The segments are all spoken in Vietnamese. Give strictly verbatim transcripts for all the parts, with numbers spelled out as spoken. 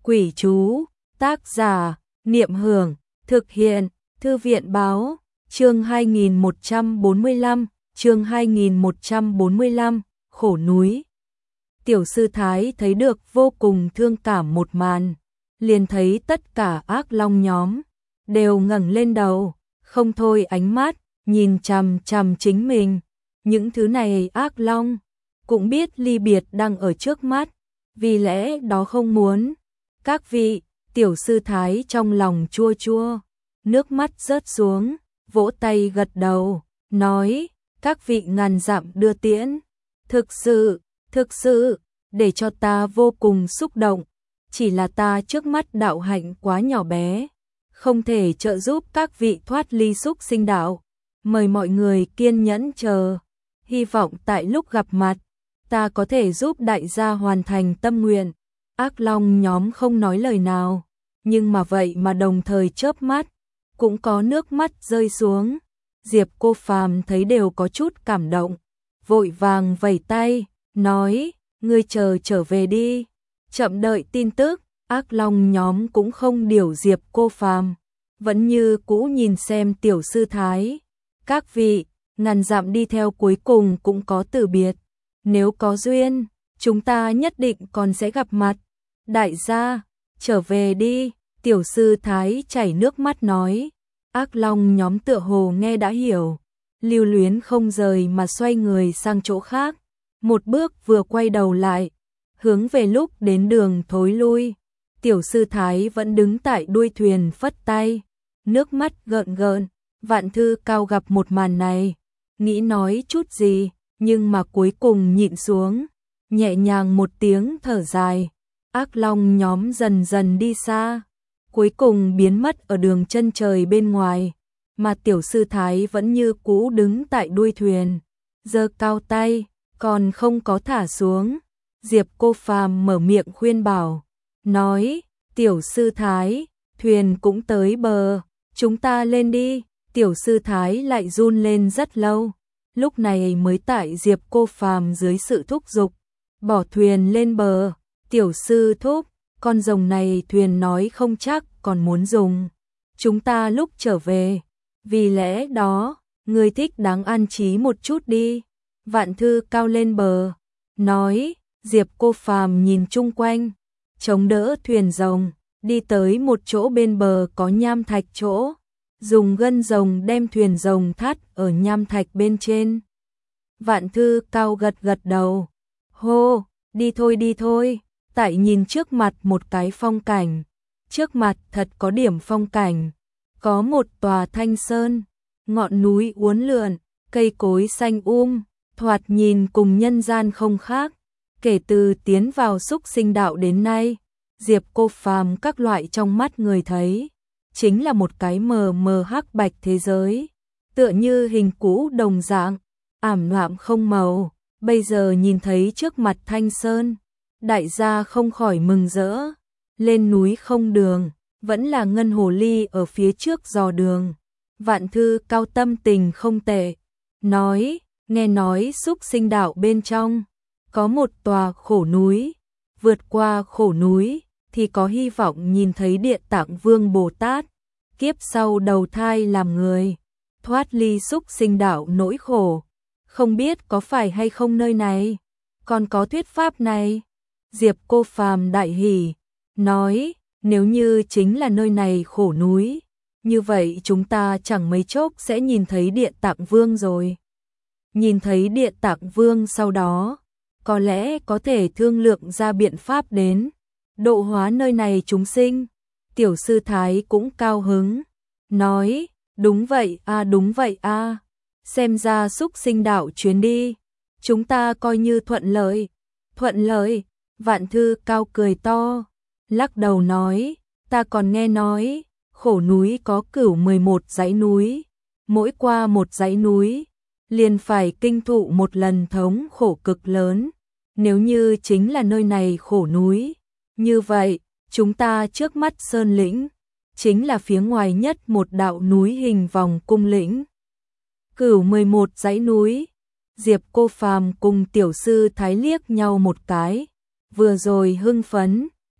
Quỷ chú, tác giả, Niệm Hưởng, thực hiện, Thư viện báo, chương hai nghìn một trăm bốn mươi lăm, chương hai nghìn một trăm bốn mươi lăm, khổ núi. Tiểu sư Thái thấy được vô cùng thương cảm một màn, liền thấy tất cả ác long nhóm đều ngẩng lên đầu, không thôi ánh mắt nhìn chằm chằm chính mình. Những thứ này ác long cũng biết ly biệt đang ở trước mắt, vì lẽ đó không muốn. Các vị, tiểu sư Thái trong lòng chua chua, nước mắt rớt xuống, vỗ tay gật đầu, nói, các vị ngàn dặm đưa tiễn, thực sự, thực sự, để cho ta vô cùng xúc động, chỉ là ta trước mắt đạo hạnh quá nhỏ bé, không thể trợ giúp các vị thoát ly xúc sinh đạo, mời mọi người kiên nhẫn chờ, hy vọng tại lúc gặp mặt, ta có thể giúp đại gia hoàn thành tâm nguyện. Ác long nhóm không nói lời nào, nhưng mà vậy mà đồng thời chớp mắt, cũng có nước mắt rơi xuống. Diệp Cô Phàm thấy đều có chút cảm động, vội vàng vẩy tay, nói, ngươi chờ trở về đi, chậm đợi tin tức. Ác long nhóm cũng không điều Diệp Cô Phàm, vẫn như cũ nhìn xem tiểu sư Thái. Các vị, ngàn dặm đi theo cuối cùng cũng có từ biệt, nếu có duyên, chúng ta nhất định còn sẽ gặp mặt. Đại gia, trở về đi, tiểu sư Thái chảy nước mắt nói. Ác long nhóm tựa hồ nghe đã hiểu, lưu luyến không rời mà xoay người sang chỗ khác, một bước vừa quay đầu lại, hướng về lúc đến đường thối lui. Tiểu sư Thái vẫn đứng tại đuôi thuyền phất tay, nước mắt gợn gợn. Vạn Thư Cao gặp một màn này, nghĩ nói chút gì, nhưng mà cuối cùng nhịn xuống, nhẹ nhàng một tiếng thở dài. Ác long nhóm dần dần đi xa, cuối cùng biến mất ở đường chân trời bên ngoài, mà tiểu sư Thái vẫn như cũ đứng tại đuôi thuyền, giơ cao tay, còn không có thả xuống. Diệp Cô Phàm mở miệng khuyên bảo, nói, tiểu sư Thái, thuyền cũng tới bờ, chúng ta lên đi. Tiểu sư Thái lại run lên rất lâu, lúc này mới tại Diệp Cô Phàm dưới sự thúc giục, bỏ thuyền lên bờ. Tiểu sư thúc, con rồng này thuyền nói không chắc còn muốn dùng chúng ta lúc trở về, vì lẽ đó, người thích đáng an trí một chút đi. Vạn Thư Cao lên bờ, nói. Diệp Cô Phàm nhìn chung quanh, chống đỡ thuyền rồng, đi tới một chỗ bên bờ có nham thạch chỗ, dùng gân rồng đem thuyền rồng thắt ở nham thạch bên trên. Vạn Thư Cao gật gật đầu, hô, đi thôi đi thôi. Tại nhìn trước mặt một cái phong cảnh, trước mặt thật có điểm phong cảnh, có một tòa thanh sơn, ngọn núi uốn lượn, cây cối xanh um, thoạt nhìn cùng nhân gian không khác. Kể từ tiến vào xúc sinh đạo đến nay, Diệp Cô Phàm các loại trong mắt người thấy, chính là một cái mờ mờ hắc bạch thế giới, tựa như hình cũ đồng dạng, ảm đạm không màu. Bây giờ nhìn thấy trước mặt thanh sơn, đại gia không khỏi mừng rỡ, lên núi không đường, vẫn là ngân hồ ly ở phía trước dò đường. Vạn Thư Cao tâm tình không tệ, nói, nghe nói xúc sinh đạo bên trong, có một tòa khổ núi, vượt qua khổ núi, thì có hy vọng nhìn thấy Địa Tạng Vương Bồ Tát, kiếp sau đầu thai làm người, thoát ly xúc sinh đạo nỗi khổ, không biết có phải hay không nơi này, còn có thuyết pháp này. Diệp Cô Phàm đại hỉ, nói, nếu như chính là nơi này khổ núi, như vậy chúng ta chẳng mấy chốc sẽ nhìn thấy Địa Tạng Vương rồi. Nhìn thấy Địa Tạng Vương sau đó, có lẽ có thể thương lượng ra biện pháp đến, độ hóa nơi này chúng sinh. Tiểu sư Thái cũng cao hứng, nói, đúng vậy a à, đúng vậy a à. Xem ra xúc sinh đạo chuyến đi, chúng ta coi như thuận lợi, thuận lợi. Vạn Thư Cao cười to, lắc đầu nói, ta còn nghe nói, khổ núi có cửu mười một dãy núi, mỗi qua một dãy núi, liền phải kinh thụ một lần thống khổ cực lớn, nếu như chính là nơi này khổ núi, như vậy, chúng ta trước mắt sơn lĩnh, chính là phía ngoài nhất một đạo núi hình vòng cung lĩnh. Cửu mười một dãy núi, Diệp Cô Phàm cùng tiểu sư Thái liếc nhau một cái, vừa rồi hưng phấn,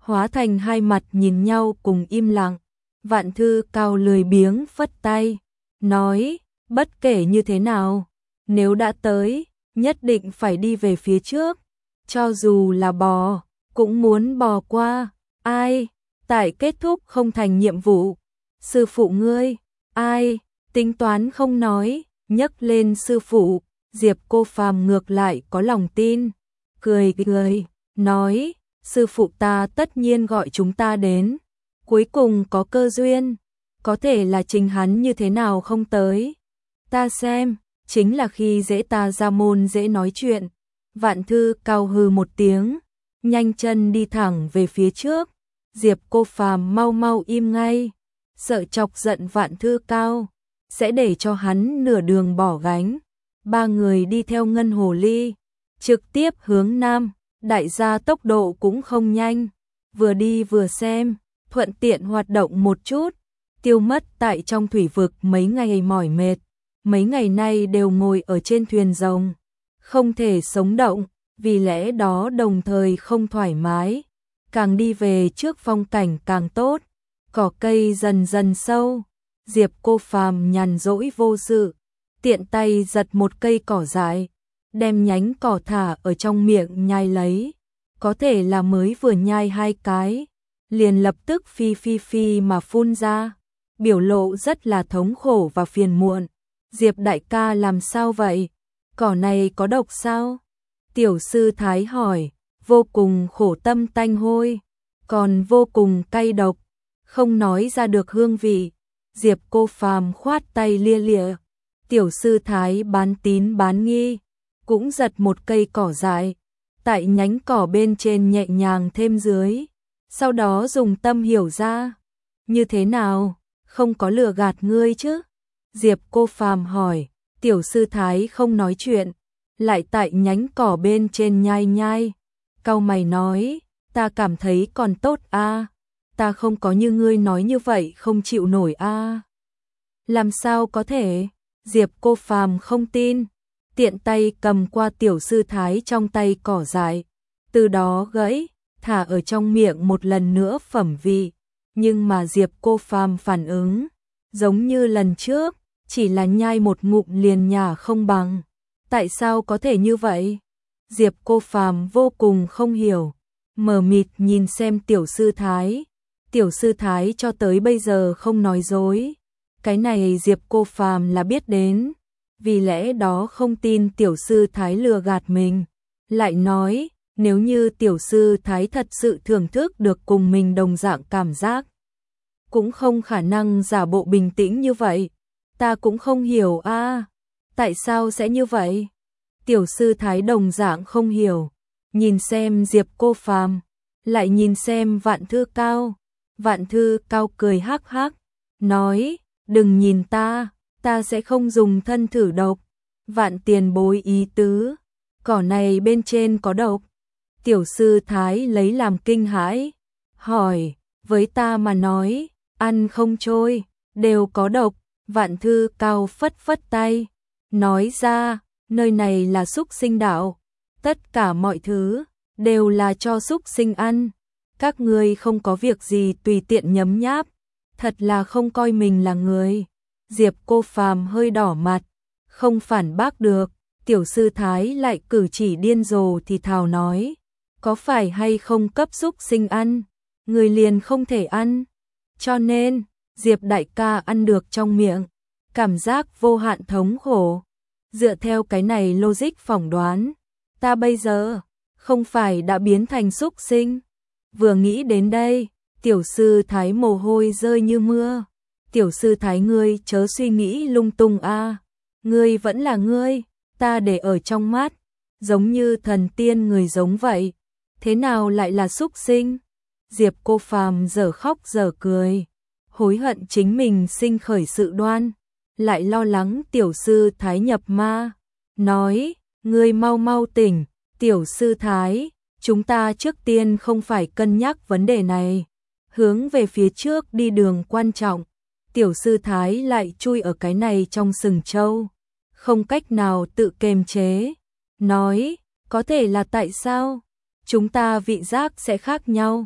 hóa thành hai mặt nhìn nhau cùng im lặng. Vạn Thư Cao lười biếng phất tay, nói, bất kể như thế nào, nếu đã tới, nhất định phải đi về phía trước, cho dù là bò, cũng muốn bò qua. Ai? Tại kết thúc không thành nhiệm vụ. Sư phụ ngươi? Ai? Tính toán không nói, nhấc lên sư phụ. Diệp Cô Phàm ngược lại có lòng tin, cười cười, nói, sư phụ ta tất nhiên gọi chúng ta đến, cuối cùng có cơ duyên, có thể là chính hắn như thế nào không tới. Ta xem, chính là khi dễ ta ra môn dễ nói chuyện. Vạn Thư Cao hừ một tiếng, nhanh chân đi thẳng về phía trước. Diệp Cô Phàm mau mau im ngay, sợ chọc giận Vạn Thư Cao, sẽ để cho hắn nửa đường bỏ gánh. Ba người đi theo Ngân Hồ Ly, trực tiếp hướng nam, đại gia tốc độ cũng không nhanh, vừa đi vừa xem, thuận tiện hoạt động một chút, tiêu mất tại trong thủy vực mấy ngày mỏi mệt, mấy ngày nay đều ngồi ở trên thuyền rồng, không thể sống động, vì lẽ đó đồng thời không thoải mái, càng đi về trước phong cảnh càng tốt, cỏ cây dần dần sâu, Diệp Cô Phàm nhàn rỗi vô sự, tiện tay giật một cây cỏ dại, đem nhánh cỏ thả ở trong miệng nhai lấy, có thể là mới vừa nhai hai cái, liền lập tức phi phi phi mà phun ra, biểu lộ rất là thống khổ và phiền muộn. Diệp đại ca làm sao vậy? Cỏ này có độc sao? Tiểu sư Thái hỏi, vô cùng khổ tâm tanh hôi, còn vô cùng cay độc, không nói ra được hương vị. Diệp Cô Phàm khoát tay lia lịa. Tiểu sư Thái bán tín bán nghi, cũng giật một cây cỏ dại, tại nhánh cỏ bên trên nhẹ nhàng thêm dưới, sau đó dùng tâm hiểu ra. Như thế nào? Không có lừa gạt ngươi chứ? Diệp Cô Phàm hỏi. Tiểu sư Thái không nói chuyện, lại tại nhánh cỏ bên trên nhai nhai, cau mày nói, ta cảm thấy còn tốt a, ta không có như ngươi nói như vậy không chịu nổi a. Làm sao có thể? Diệp Cô Phàm không tin, tiện tay cầm qua tiểu sư Thái trong tay cỏ dại, từ đó gãy, thả ở trong miệng một lần nữa phẩm vị, nhưng mà Diệp Cô Phàm phản ứng, giống như lần trước, chỉ là nhai một ngụm liền nhả không bằng. Tại sao có thể như vậy? Diệp Cô Phàm vô cùng không hiểu, mờ mịt nhìn xem tiểu sư Thái. Tiểu sư Thái cho tới bây giờ không nói dối. Cái này Diệp Cô Phàm là biết đến, vì lẽ đó không tin tiểu sư Thái lừa gạt mình. Lại nói, nếu như tiểu sư Thái thật sự thưởng thức được cùng mình đồng dạng cảm giác, cũng không khả năng giả bộ bình tĩnh như vậy. Ta cũng không hiểu a, à, tại sao sẽ như vậy? Tiểu sư Thái đồng dạng không hiểu, nhìn xem Diệp Cô Phàm, lại nhìn xem Vạn Thư Cao. Vạn Thư Cao cười hắc hắc, nói, đừng nhìn ta, ta sẽ không dùng thân thử độc. Vạn tiền bối ý tứ, cỏ này bên trên có độc. Tiểu sư Thái lấy làm kinh hãi, hỏi, với ta mà nói, ăn không trôi, đều có độc. Vạn Thư Cao phất phất tay, nói ra, nơi này là súc sinh đạo, tất cả mọi thứ đều là cho súc sinh ăn, các ngươi không có việc gì tùy tiện nhấm nháp, thật là không coi mình là người. Diệp Cô Phàm hơi đỏ mặt, không phản bác được, tiểu sư Thái lại cử chỉ điên rồ thì thào nói, có phải hay không cấp súc sinh ăn, người liền không thể ăn, cho nên Diệp đại ca ăn được trong miệng, cảm giác vô hạn thống khổ. Dựa theo cái này logic phỏng đoán, ta bây giờ không phải đã biến thành súc sinh. Vừa nghĩ đến đây, tiểu sư Thái mồ hôi rơi như mưa. Tiểu sư Thái ngươi chớ suy nghĩ lung tung a, ngươi vẫn là ngươi, ta để ở trong mắt, giống như thần tiên người giống vậy, thế nào lại là súc sinh? Diệp Cô Phàm dở khóc dở cười, hối hận chính mình sinh khởi sự đoan, lại lo lắng tiểu sư Thái nhập ma, nói, ngươi mau mau tỉnh, tiểu sư Thái, chúng ta trước tiên không phải cân nhắc vấn đề này, hướng về phía trước đi đường quan trọng. Tiểu sư Thái lại chui ở cái này trong sừng trâu, không cách nào tự kiềm chế, nói, có thể là tại sao? Chúng ta vị giác sẽ khác nhau.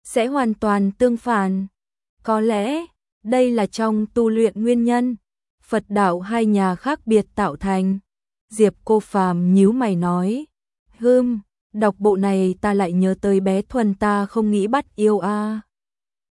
sẽ hoàn toàn tương phản. Có lẽ, đây là trong tu luyện nguyên nhân, Phật đạo hai nhà khác biệt tạo thành. Diệp Cô Phàm nhíu mày nói, hừm, đọc bộ này ta lại nhớ tới bé Thuần ta không nghĩ bắt yêu a.